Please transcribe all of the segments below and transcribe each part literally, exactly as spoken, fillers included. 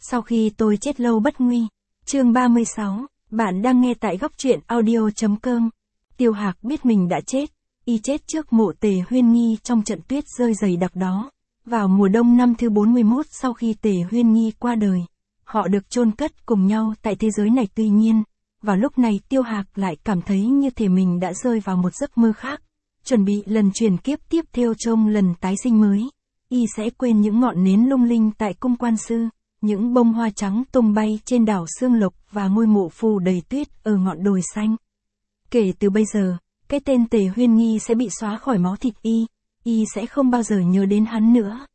Sau khi tôi chết lâu bất nguy. Chương ba mươi sáu, bạn đang nghe tại góc truyện audio chấm com. Tiêu Hạc biết mình đã chết, y chết trước mộ Tề Huyên Nghi trong trận tuyết rơi dày đặc đó. Vào mùa đông năm thứ bốn mươi mốt sau khi Tề Huyên Nghi qua đời, họ được chôn cất cùng nhau tại thế giới này. Tuy nhiên, vào lúc này Tiêu Hạc lại cảm thấy như thể mình đã rơi vào một giấc mơ khác, chuẩn bị lần chuyển kiếp tiếp theo trong lần tái sinh mới. Y sẽ quên những ngọn nến lung linh tại cung quan sư, những bông hoa trắng tung bay trên đảo Sương Lộc và ngôi mộ phù đầy tuyết ở ngọn đồi xanh. Kể từ bây giờ, cái tên Tề Huyên Nghi sẽ bị xóa khỏi máu thịt y, y sẽ không bao giờ nhớ đến hắn nữa.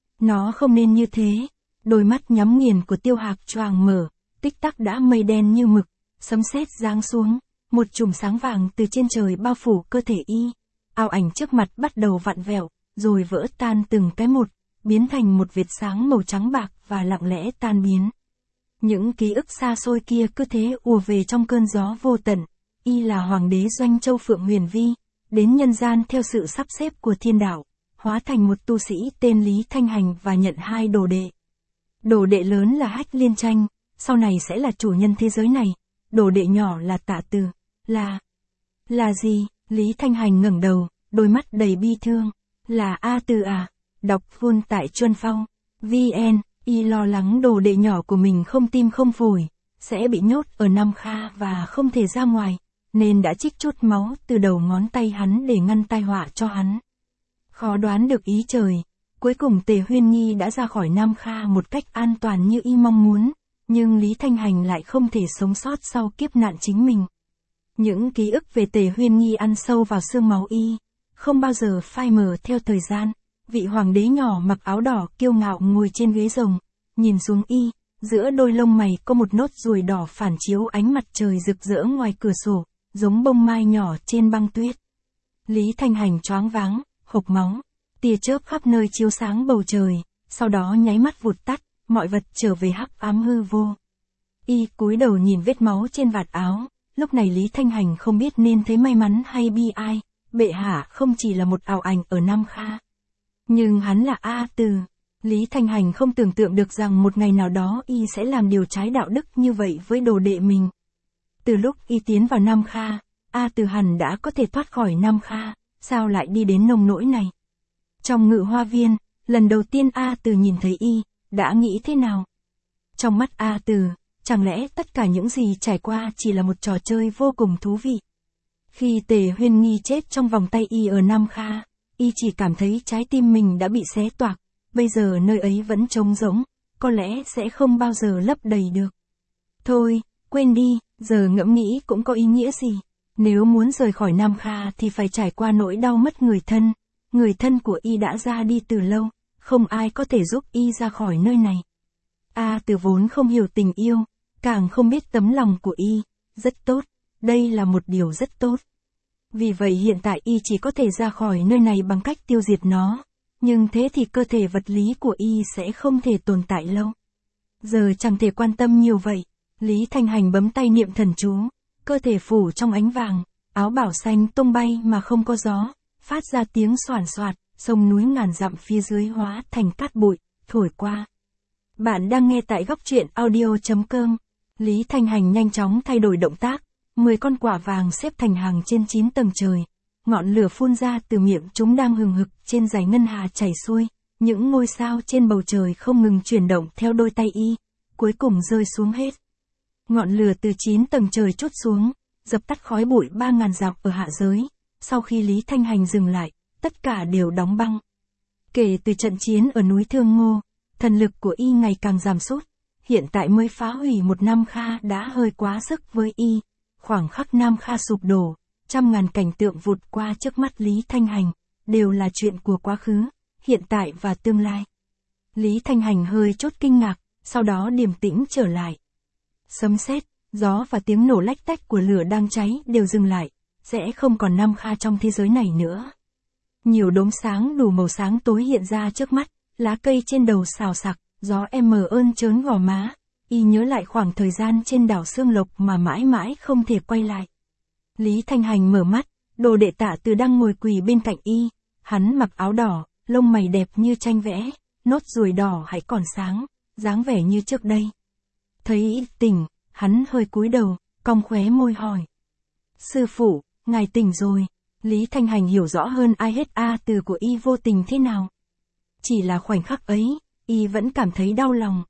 Nó không nên như thế. Đôi mắt nhắm nghiền của Tiêu Hạc choàng mở, tích tắc đã mây đen như mực, sấm sét giáng xuống, một chùm sáng vàng từ trên trời bao phủ cơ thể y. Ảo ảnh trước mặt bắt đầu vặn vẹo, rồi vỡ tan từng cái một, biến thành một vệt sáng màu trắng bạc và lặng lẽ tan biến. Những ký ức xa xôi kia cứ thế ùa về trong cơn gió vô tận. Y là hoàng đế Doanh Châu Phượng Huyền Vi, đến nhân gian theo sự sắp xếp của thiên đạo, hóa thành một tu sĩ tên Lý Thanh Hành và nhận hai đồ đệ. Đồ đệ lớn là Hách Liên Tranh, sau này sẽ là chủ nhân thế giới này. Đồ đệ nhỏ là Tạ Từ, là... Là gì? Lý Thanh Hành ngẩng đầu, đôi mắt đầy bi thương. Là A Từ à? Đọc full tại Chuân Phong. vn, y lo lắng đồ đệ nhỏ của mình không tim không phổi, sẽ bị nhốt ở Nam Kha và không thể ra ngoài, nên đã trích chút máu từ đầu ngón tay hắn để ngăn tai họa cho hắn. Khó đoán được ý trời, cuối cùng Tề Huyên Nghi đã ra khỏi Nam Kha một cách an toàn như y mong muốn, nhưng Lý Thanh Hành lại không thể sống sót sau kiếp nạn chính mình. Những ký ức về Tề Huyên Nghi ăn sâu vào xương máu y, không bao giờ phai mờ theo thời gian. Vị hoàng đế nhỏ mặc áo đỏ kiêu ngạo ngồi trên ghế rồng, nhìn xuống y, giữa đôi lông mày có một nốt ruồi đỏ phản chiếu ánh mặt trời rực rỡ ngoài cửa sổ, giống bông mai nhỏ trên băng tuyết. Lý Thanh Hành choáng váng, hộc máu, tia chớp khắp nơi chiếu sáng bầu trời, sau đó nháy mắt vụt tắt, mọi vật trở về hắc ám hư vô. Y cúi đầu nhìn vết máu trên vạt áo, lúc này Lý Thanh Hành không biết nên thấy may mắn hay bi ai, bệ hạ không chỉ là một ảo ảnh ở Nam Kha, nhưng hắn là A Từ. Lý Thanh Hành không tưởng tượng được rằng một ngày nào đó y sẽ làm điều trái đạo đức như vậy với đồ đệ mình. Từ lúc y tiến vào Nam Kha, A Từ hẳn đã có thể thoát khỏi Nam Kha, sao lại đi đến nông nỗi này? Trong Ngự Hoa Viên, lần đầu tiên A Từ nhìn thấy y, đã nghĩ thế nào? Trong mắt A Từ, chẳng lẽ tất cả những gì trải qua chỉ là một trò chơi vô cùng thú vị? Khi Tề Huyên Nghi chết trong vòng tay y ở Nam Kha, y chỉ cảm thấy trái tim mình đã bị xé toạc, bây giờ nơi ấy vẫn trống rỗng, có lẽ sẽ không bao giờ lấp đầy được. Thôi, quên đi, giờ ngẫm nghĩ cũng có ý nghĩa gì. Nếu muốn rời khỏi Nam Kha thì phải trải qua nỗi đau mất người thân. Người thân của y đã ra đi từ lâu, không ai có thể giúp y ra khỏi nơi này. A Từ vốn không hiểu tình yêu, càng không biết tấm lòng của y, rất tốt, đây là một điều rất tốt. Vì vậy hiện tại y chỉ có thể ra khỏi nơi này bằng cách tiêu diệt nó, nhưng thế thì cơ thể vật lý của y sẽ không thể tồn tại lâu. Giờ chẳng thể quan tâm nhiều vậy, Lý Thanh Hành bấm tay niệm thần chú, cơ thể phủ trong ánh vàng, áo bảo xanh tung bay mà không có gió, phát ra tiếng xoàn xoạt, sông núi ngàn dặm phía dưới hóa thành cát bụi, thổi qua. Bạn đang nghe tại góc truyện audio chấm com. Lý Thanh Hành nhanh chóng thay đổi động tác, mười con quả vàng xếp thành hàng trên chín tầng trời, ngọn lửa phun ra từ miệng chúng đang hừng hực trên dải ngân hà chảy xuôi, những ngôi sao trên bầu trời không ngừng chuyển động theo đôi tay y, cuối cùng rơi xuống hết. Ngọn lửa từ chín tầng trời trút xuống, dập tắt khói bụi ba ngàn dặm ở hạ giới. Sau khi Lý Thanh Hành dừng lại, tất cả đều đóng băng. Kể từ trận chiến ở núi Thương Ngô, thần lực của y ngày càng giảm sút, hiện tại mới phá hủy một Nam Kha đã hơi quá sức với y. Khoảng khắc Nam Kha sụp đổ, trăm ngàn cảnh tượng vụt qua trước mắt Lý Thanh Hành, đều là chuyện của quá khứ, hiện tại và tương lai. Lý Thanh Hành hơi chốt kinh ngạc, sau đó điềm tĩnh trở lại. Sấm sét, gió và tiếng nổ lách tách của lửa đang cháy đều dừng lại, sẽ không còn Nam Kha trong thế giới này nữa. Nhiều đốm sáng đủ màu sáng tối hiện ra trước mắt, lá cây trên đầu xào xạc, gió em mờ ơn trớn gò má. Y nhớ lại khoảng thời gian trên đảo Sương Lộc mà mãi mãi không thể quay lại. Lý Thanh Hành mở mắt, đồ đệ Tạ Từ đang ngồi quỳ bên cạnh y, hắn mặc áo đỏ, lông mày đẹp như tranh vẽ, nốt ruồi đỏ hãy còn sáng, dáng vẻ như trước đây. Thấy Y tỉnh, hắn hơi cúi đầu, cong khóe môi hỏi. Sư phụ, ngài tỉnh rồi. Lý Thanh Hành hiểu rõ hơn ai hết A Từ của Y vô tình thế nào. Chỉ là khoảnh khắc ấy, Y vẫn cảm thấy đau lòng.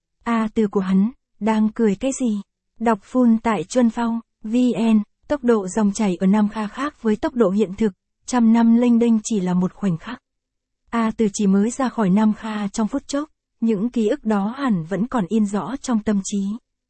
A Từ của hắn, đang cười cái gì? Đọc full tại Chuân Phong, vn, tốc độ dòng chảy ở Nam Kha khác với tốc độ hiện thực, trăm năm lênh đênh chỉ là một khoảnh khắc. A Từ chỉ mới ra khỏi Nam Kha trong phút chốc, những ký ức đó hẳn vẫn còn in rõ trong tâm trí.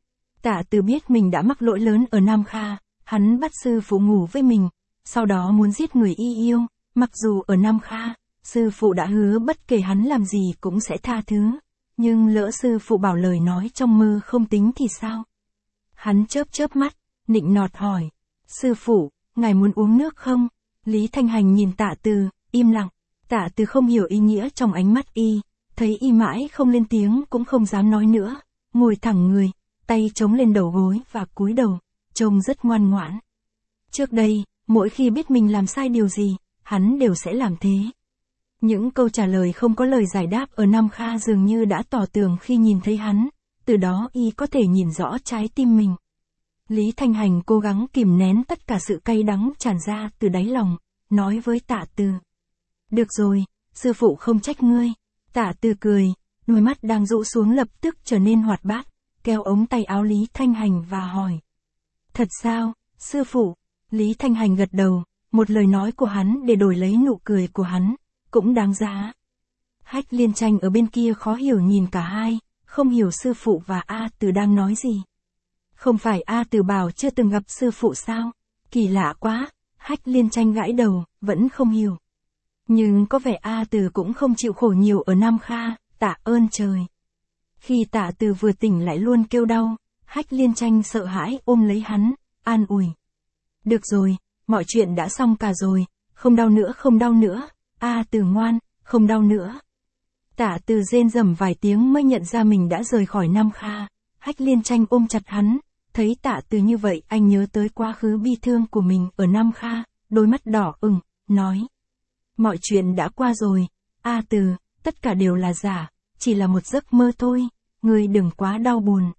Tạ Từ biết mình đã mắc lỗi lớn ở Nam Kha, hắn bắt sư phụ ngủ với mình, sau đó muốn giết người Y yêu, mặc dù ở Nam Kha, sư phụ đã hứa bất kể hắn làm gì cũng sẽ tha thứ, nhưng lỡ sư phụ bảo lời nói trong mơ không tính thì sao? Hắn chớp chớp mắt, nịnh nọt hỏi, sư phụ, ngài muốn uống nước không? Lý Thanh Hành nhìn Tạ Từ, im lặng. Tạ Từ không hiểu ý nghĩa trong ánh mắt Y, thấy Y mãi không lên tiếng cũng không dám nói nữa, ngồi thẳng người, tay chống lên đầu gối và cúi đầu, trông rất ngoan ngoãn. Trước đây, mỗi khi biết mình làm sai điều gì, hắn đều sẽ làm thế. Những câu trả lời không có lời giải đáp ở Nam Kha dường như đã tỏ tường khi nhìn thấy hắn, từ đó Y có thể nhìn rõ trái tim mình. Lý Thanh Hành cố gắng kìm nén tất cả sự cay đắng tràn ra từ đáy lòng, nói với Tạ Từ. Được rồi, sư phụ không trách ngươi. Tạ Từ cười, đôi mắt đang rũ xuống lập tức trở nên hoạt bát, kéo ống tay áo Lý Thanh Hành và hỏi. Thật sao, sư phụ? Lý Thanh Hành gật đầu, một lời nói của hắn để đổi lấy nụ cười của hắn, cũng đáng giá. Hách Liên Tranh ở bên kia khó hiểu nhìn cả hai, không hiểu sư phụ và A Từ đang nói gì. Không phải A Từ bảo chưa từng gặp sư phụ sao? Kỳ lạ quá, Hách Liên Tranh gãi đầu, vẫn không hiểu. Nhưng có vẻ A Từ cũng không chịu khổ nhiều ở Nam Kha, tạ ơn trời. Khi Tạ Từ vừa tỉnh lại luôn kêu đau, Hách Liên Tranh sợ hãi ôm lấy hắn, an ủi. Được rồi, mọi chuyện đã xong cả rồi, không đau nữa không đau nữa, A Từ ngoan, không đau nữa. Tạ Từ rên rầm vài tiếng mới nhận ra mình đã rời khỏi Nam Kha, Hách Liên Tranh ôm chặt hắn, thấy Tạ Từ như vậy anh nhớ tới quá khứ bi thương của mình ở Nam Kha, đôi mắt đỏ ửng, nói. Mọi chuyện đã qua rồi, A Từ, tất cả đều là giả, chỉ là một giấc mơ thôi, ngươi đừng quá đau buồn.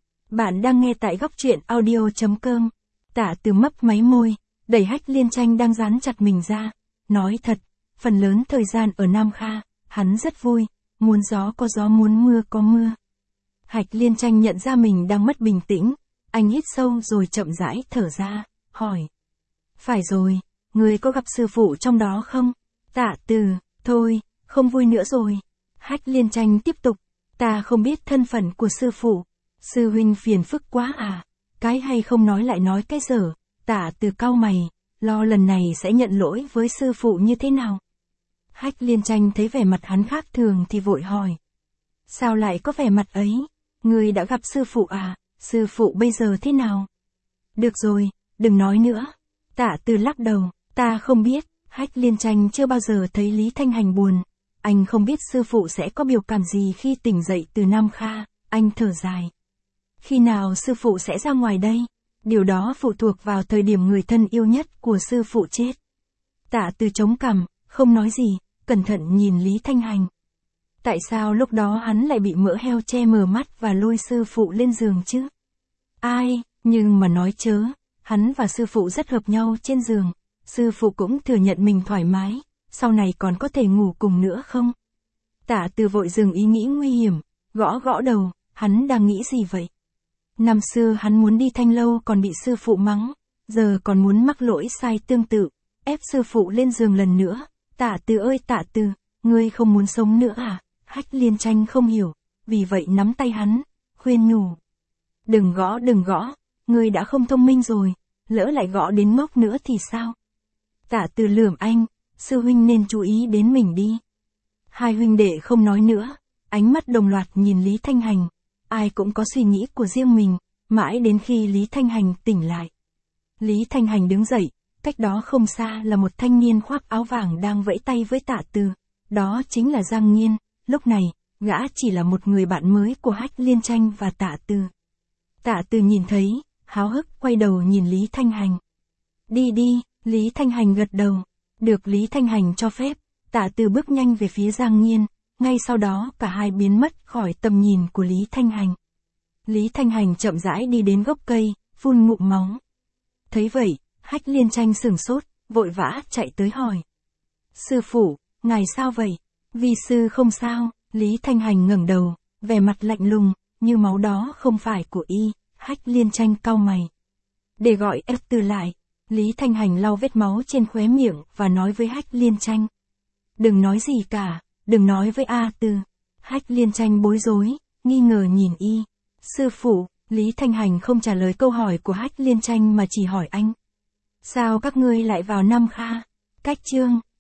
Bạn đang nghe tại góc truyện audio chấm com. Tạ Từ mấp máy môi, đẩy Hách Liên Tranh đang dán chặt mình ra, nói thật, phần lớn thời gian ở Nam Kha, hắn rất vui, muốn gió có gió muốn mưa có mưa. Hách Liên Tranh nhận ra mình đang mất bình tĩnh, anh hít sâu rồi chậm rãi thở ra, hỏi. Phải rồi, ngươi có gặp sư phụ trong đó không? Tạ Từ, thôi, không vui nữa rồi. Hách Liên Tranh tiếp tục, ta không biết thân phận của sư phụ. Sư huynh phiền phức quá à, cái hay không nói lại nói cái dở. Tạ Từ cau mày, lo lần này sẽ nhận lỗi với sư phụ như thế nào. Hách Liên Tranh thấy vẻ mặt hắn khác thường thì vội hỏi. Sao lại có vẻ mặt ấy? Ngươi đã gặp sư phụ à, sư phụ bây giờ thế nào? Được rồi, đừng nói nữa. Tạ Từ lắc đầu, ta không biết. Hách Liên Tranh chưa bao giờ thấy Lý Thanh Hành buồn. Anh không biết sư phụ sẽ có biểu cảm gì khi tỉnh dậy từ Nam Kha, anh thở dài. Khi nào sư phụ sẽ ra ngoài đây? Điều đó phụ thuộc vào thời điểm người thân yêu nhất của sư phụ chết. Tạ Từ chống cằm, không nói gì, cẩn thận nhìn Lý Thanh Hành. Tại sao lúc đó hắn lại bị mỡ heo che mờ mắt và lôi sư phụ lên giường chứ? Ai, nhưng mà nói chớ, hắn và sư phụ rất hợp nhau trên giường. Sư phụ cũng thừa nhận mình thoải mái, sau này còn có thể ngủ cùng nữa không? Tạ Từ vội dừng ý nghĩ nguy hiểm, gõ gõ đầu, hắn đang nghĩ gì vậy? Năm xưa hắn muốn đi Thanh Lâu còn bị sư phụ mắng, giờ còn muốn mắc lỗi sai tương tự, ép sư phụ lên giường lần nữa. Tạ Từ ơi Tạ Từ, ngươi không muốn sống nữa à? Hách Liên Tranh không hiểu, vì vậy nắm tay hắn, khuyên nhủ. Đừng gõ đừng gõ, ngươi đã không thông minh rồi, lỡ lại gõ đến ngốc nữa thì sao? Tạ Từ lườm anh, sư huynh nên chú ý đến mình đi. Hai huynh đệ không nói nữa, ánh mắt đồng loạt nhìn Lý Thanh Hành. Ai cũng có suy nghĩ của riêng mình, mãi đến khi Lý Thanh Hành tỉnh lại. Lý Thanh Hành đứng dậy, cách đó không xa là một thanh niên khoác áo vàng đang vẫy tay với Tạ Từ. Đó chính là Giang Nghiên, lúc này, gã chỉ là một người bạn mới của Hách Liên Tranh và Tạ Từ. Tạ Từ nhìn thấy, háo hức quay đầu nhìn Lý Thanh Hành. Đi đi, Lý Thanh Hành gật đầu. Được Lý Thanh Hành cho phép, Tạ Từ bước nhanh về phía Giang Nghiên, ngay sau đó cả hai biến mất khỏi tầm nhìn của Lý Thanh Hành. Lý Thanh Hành chậm rãi đi đến gốc cây, phun ngụm máu. Thấy vậy, Hách Liên Tranh sửng sốt, vội vã chạy tới hỏi. Sư phụ, ngài sao vậy? Vi sư không sao. Lý Thanh Hành ngẩng đầu, vẻ mặt lạnh lùng, như máu đó không phải của y. Hách Liên Tranh cau mày. Để gọi ép từ lại. Lý Thanh Hành lau vết máu trên khóe miệng và nói với Hách Liên Tranh. Đừng nói gì cả, đừng nói với A Tư. Hách Liên Tranh bối rối, nghi ngờ nhìn y. Sư phụ, Lý Thanh Hành không trả lời câu hỏi của Hách Liên Tranh mà chỉ hỏi anh. Sao các ngươi lại vào Nam Kha? Cách chương